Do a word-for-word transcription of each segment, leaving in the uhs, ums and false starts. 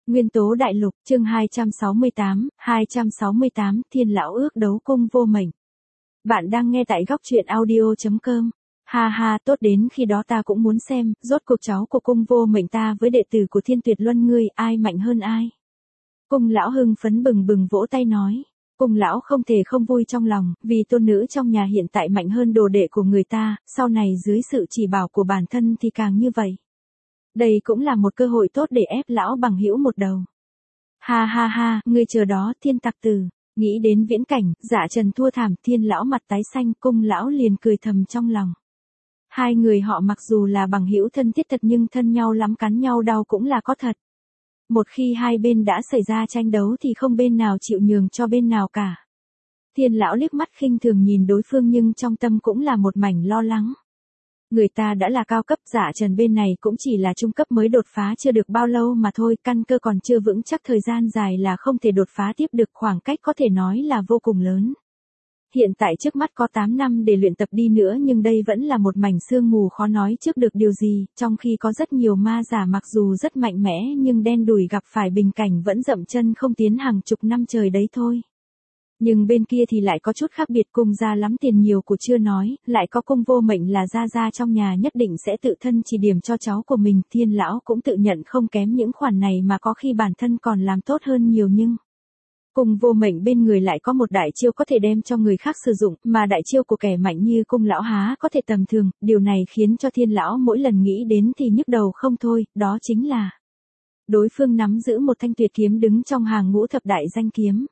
Nguyên tố đại lục, chương hai trăm sáu mươi tám, hai trăm sáu mươi tám, Thiên lão ước đấu cung vô mệnh. Bạn đang nghe tại góc truyện audio chấm com. Ha ha, tốt đến khi đó ta cũng muốn xem, rốt cuộc cháu của cung vô mệnh ta với đệ tử của Thiên Tuyệt Luân ngươi, ai mạnh hơn ai. Cung lão hưng phấn bừng bừng vỗ tay nói. Cung lão không thể không vui trong lòng, vì tôn nữ trong nhà hiện tại mạnh hơn đồ đệ của người ta, sau này dưới sự chỉ bảo của bản thân thì càng như vậy. Đây cũng là một cơ hội tốt để ép lão bằng hữu một đầu. Ha ha ha, ngươi chờ đó, Thiên tặc tử. Nghĩ đến viễn cảnh, Dạ Trần thua thảm, Thiên lão mặt tái xanh, cung lão liền cười thầm trong lòng. Hai người họ mặc dù là bằng hữu thân thiết thật nhưng thân nhau lắm cắn nhau đau cũng là có thật. Một khi hai bên đã xảy ra tranh đấu thì không bên nào chịu nhường cho bên nào cả. Thiên lão liếc mắt khinh thường nhìn đối phương nhưng trong tâm cũng là một mảnh lo lắng. Người ta đã là cao cấp, Dạ Trần bên này cũng chỉ là trung cấp mới đột phá chưa được bao lâu mà thôi, căn cơ còn chưa vững chắc, thời gian dài là không thể đột phá tiếp được, khoảng cách có thể nói là vô cùng lớn. Hiện tại trước mắt có tám năm để luyện tập đi nữa nhưng đây vẫn là một mảnh sương mù khó nói trước được điều gì, trong khi có rất nhiều ma giả mặc dù rất mạnh mẽ nhưng đen đủi gặp phải bình cảnh vẫn dậm chân không tiến hàng chục năm trời đấy thôi. Nhưng bên kia thì lại có chút khác biệt, cung gia lắm tiền nhiều của chưa nói, lại có cung vô mệnh là gia gia trong nhà nhất định sẽ tự thân chỉ điểm cho cháu của mình, Thiên lão cũng tự nhận không kém những khoản này mà có khi bản thân còn làm tốt hơn nhiều nhưng... Cung vô mệnh bên người lại có một đại chiêu có thể đem cho người khác sử dụng, mà đại chiêu của kẻ mạnh như cung lão há có thể tầm thường, điều này khiến cho Thiên lão mỗi lần nghĩ đến thì nhức đầu không thôi, đó chính là... Đối phương nắm giữ một thanh tuyệt kiếm đứng trong hàng ngũ thập đại danh kiếm.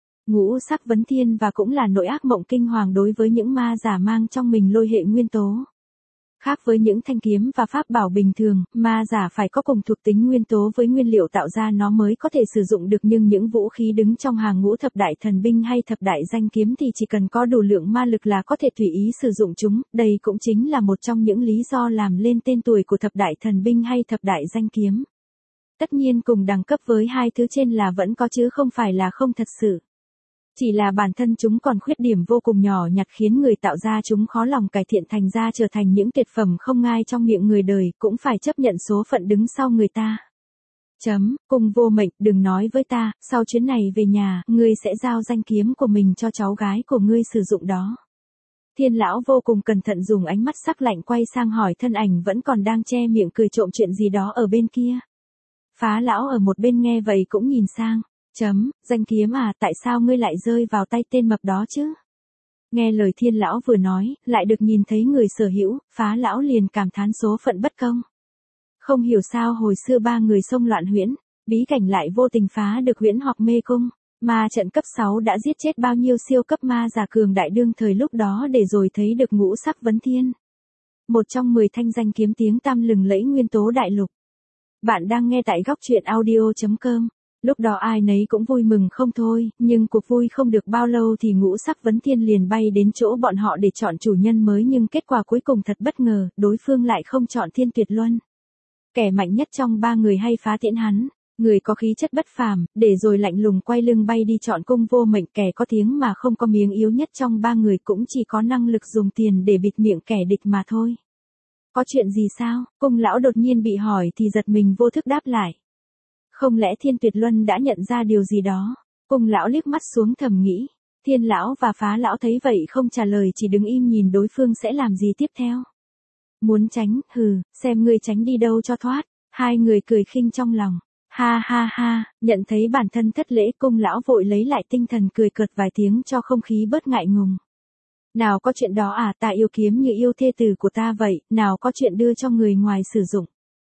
Ngũ sắc vấn thiên và cũng là nỗi ác mộng kinh hoàng đối với những ma giả mang trong mình lôi hệ nguyên tố. Khác với những thanh kiếm và pháp bảo bình thường, ma giả phải có cùng thuộc tính nguyên tố với nguyên liệu tạo ra nó mới có thể sử dụng được, nhưng những vũ khí đứng trong hàng ngũ thập đại thần binh hay thập đại danh kiếm thì chỉ cần có đủ lượng ma lực là có thể tùy ý sử dụng chúng, đây cũng chính là một trong những lý do làm lên tên tuổi của thập đại thần binh hay thập đại danh kiếm. Tất nhiên cùng đẳng cấp với hai thứ trên là vẫn có chứ không phải là không thật sự. Chỉ là bản thân chúng còn khuyết điểm vô cùng nhỏ nhặt khiến người tạo ra chúng khó lòng cải thiện, thành ra trở thành những tuyệt phẩm không ngai trong miệng người đời, cũng phải chấp nhận số phận đứng sau người ta. Chấm, cung vô mệnh, đừng nói với ta, sau chuyến này về nhà, ngươi sẽ giao danh kiếm của mình cho cháu gái của ngươi sử dụng đó. Thiên lão vô cùng cẩn thận dùng ánh mắt sắc lạnh quay sang hỏi thân ảnh vẫn còn đang che miệng cười trộm chuyện gì đó ở bên kia. Phá lão ở một bên nghe vậy cũng nhìn sang. Chấm, danh kiếm à, tại sao ngươi lại rơi vào tay tên mập đó chứ? Nghe lời Thiên lão vừa nói, lại được nhìn thấy người sở hữu, Phá lão liền cảm thán số phận bất công. Không hiểu sao hồi xưa ba người xông loạn huyễn, bí cảnh lại vô tình phá được huyễn hoặc mê cung, ma trận cấp sáu đã giết chết bao nhiêu siêu cấp ma giả cường đại đương thời lúc đó để rồi thấy được ngũ sắc vấn thiên. Một trong mười thanh danh kiếm tiếng tăm lừng lẫy nguyên tố đại lục. Bạn đang nghe tại góc truyện audio chấm com. Lúc đó ai nấy cũng vui mừng không thôi, nhưng cuộc vui không được bao lâu thì ngũ sắc vấn thiên liền bay đến chỗ bọn họ để chọn chủ nhân mới, nhưng kết quả cuối cùng thật bất ngờ, đối phương lại không chọn Thiên Tuyệt Luân. Kẻ mạnh nhất trong ba người hay phá tiễn hắn, người có khí chất bất phàm, để rồi lạnh lùng quay lưng bay đi chọn cung vô mệnh, kẻ có tiếng mà không có miếng, yếu nhất trong ba người cũng chỉ có năng lực dùng tiền để bịt miệng kẻ địch mà thôi. Có chuyện gì sao? Cung lão đột nhiên bị hỏi thì giật mình vô thức đáp lại. Không lẽ Thiên Tuyệt Luân đã nhận ra điều gì đó? Cung lão liếc mắt xuống thầm nghĩ. Thiên lão và Phá lão thấy vậy không trả lời, chỉ đứng im nhìn đối phương sẽ làm gì tiếp theo. Muốn tránh, hừ, xem ngươi tránh đi đâu cho thoát. Hai người cười khinh trong lòng. Ha ha ha, nhận thấy bản thân thất lễ, cung lão vội lấy lại tinh thần cười cợt vài tiếng cho không khí bớt ngại ngùng. Nào có chuyện đó à, ta yêu kiếm như yêu thê tử của ta vậy, nào có chuyện đưa cho người ngoài sử dụng.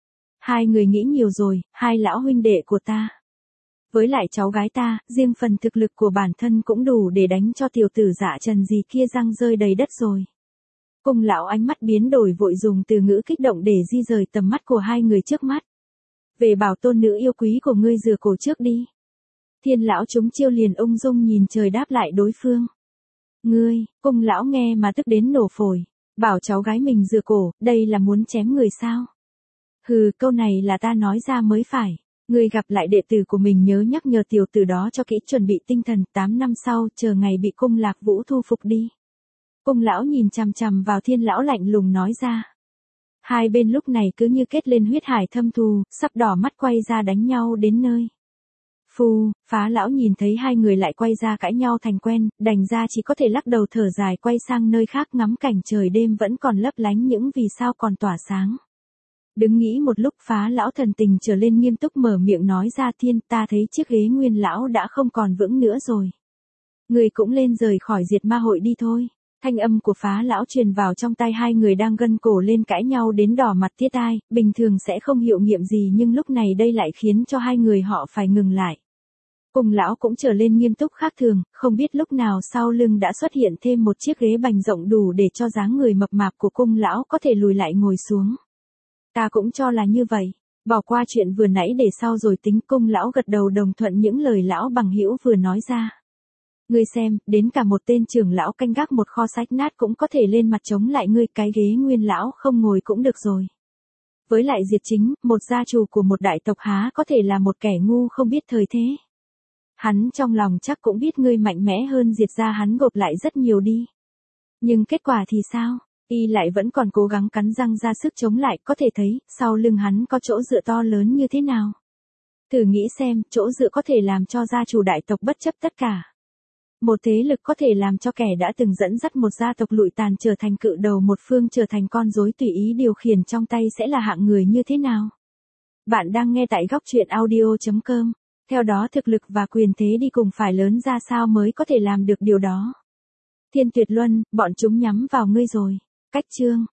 Hai người nghĩ nhiều rồi, hai lão huynh đệ của ta. Với lại cháu gái ta, riêng phần thực lực của bản thân cũng đủ để đánh cho tiểu tử Dạ Trần gì kia răng rơi đầy đất rồi. Cung lão ánh mắt biến đổi vội dùng từ ngữ kích động để di rời tầm mắt của hai người trước mắt. Về bảo tôn nữ yêu quý của ngươi rửa cổ trước đi. Thiên lão chúng chiêu liền ung dung nhìn trời đáp lại đối phương. Ngươi, cung lão nghe mà tức đến nổ phổi. Bảo cháu gái mình rửa cổ, đây là muốn chém người sao? Hừ, câu này là ta nói ra mới phải. Ngươi gặp lại đệ tử của mình nhớ nhắc nhở tiểu tử đó cho kỹ, chuẩn bị tinh thần, tám năm sau, chờ ngày bị cung lạc vũ thu phục đi. Cung lão nhìn chằm chằm vào Thiên lão lạnh lùng nói ra. Hai bên lúc này cứ như kết lên huyết hải thâm thù, sắp đỏ mắt quay ra đánh nhau đến nơi. Phu, Phá lão nhìn thấy hai người lại quay ra cãi nhau thành quen, đành ra chỉ có thể lắc đầu thở dài quay sang nơi khác ngắm cảnh trời đêm vẫn còn lấp lánh những vì sao còn tỏa sáng. Đứng nghĩ một lúc Phá lão thần tình trở lên nghiêm túc mở miệng nói ra Thiên, ta thấy chiếc ghế nguyên lão đã không còn vững nữa rồi. Người cũng lên rời khỏi diệt ma hội đi thôi. Thanh âm của Phá lão truyền vào trong tai hai người đang gân cổ lên cãi nhau đến đỏ mặt tiết tai, bình thường sẽ không hiệu nghiệm gì nhưng lúc này đây lại khiến cho hai người họ phải ngừng lại. Cung lão cũng trở lên nghiêm túc khác thường, không biết lúc nào sau lưng đã xuất hiện thêm một chiếc ghế bành rộng đủ để cho dáng người mập mạp của cung lão có thể lùi lại ngồi xuống. Ta cũng cho là như vậy, bỏ qua chuyện vừa nãy để sau rồi tính. Cung lão gật đầu đồng thuận những lời lão bằng hữu vừa nói ra. Ngươi xem, đến cả một tên trưởng lão canh gác một kho sách nát cũng có thể lên mặt chống lại ngươi, cái ghế nguyên lão không ngồi cũng được rồi. Với lại Diệt Chính, một gia chủ của một đại tộc há có thể là một kẻ ngu không biết thời thế. Hắn trong lòng chắc cũng biết ngươi mạnh mẽ hơn Diệt gia hắn gộp lại rất nhiều đi. Nhưng kết quả thì sao? Y lại vẫn còn cố gắng cắn răng ra sức chống lại, có thể thấy, sau lưng hắn có chỗ dựa to lớn như thế nào. Thử nghĩ xem, chỗ dựa có thể làm cho gia chủ đại tộc bất chấp tất cả. Một thế lực có thể làm cho kẻ đã từng dẫn dắt một gia tộc lụi tàn trở thành cự đầu một phương, trở thành con rối tùy ý điều khiển trong tay sẽ là hạng người như thế nào? Bạn đang nghe tại góc truyện audio chấm com. Theo đó thực lực và quyền thế đi cùng phải lớn ra sao mới có thể làm được điều đó? Thiên Tuyệt Luân, bọn chúng nhắm vào ngươi rồi. Cách chương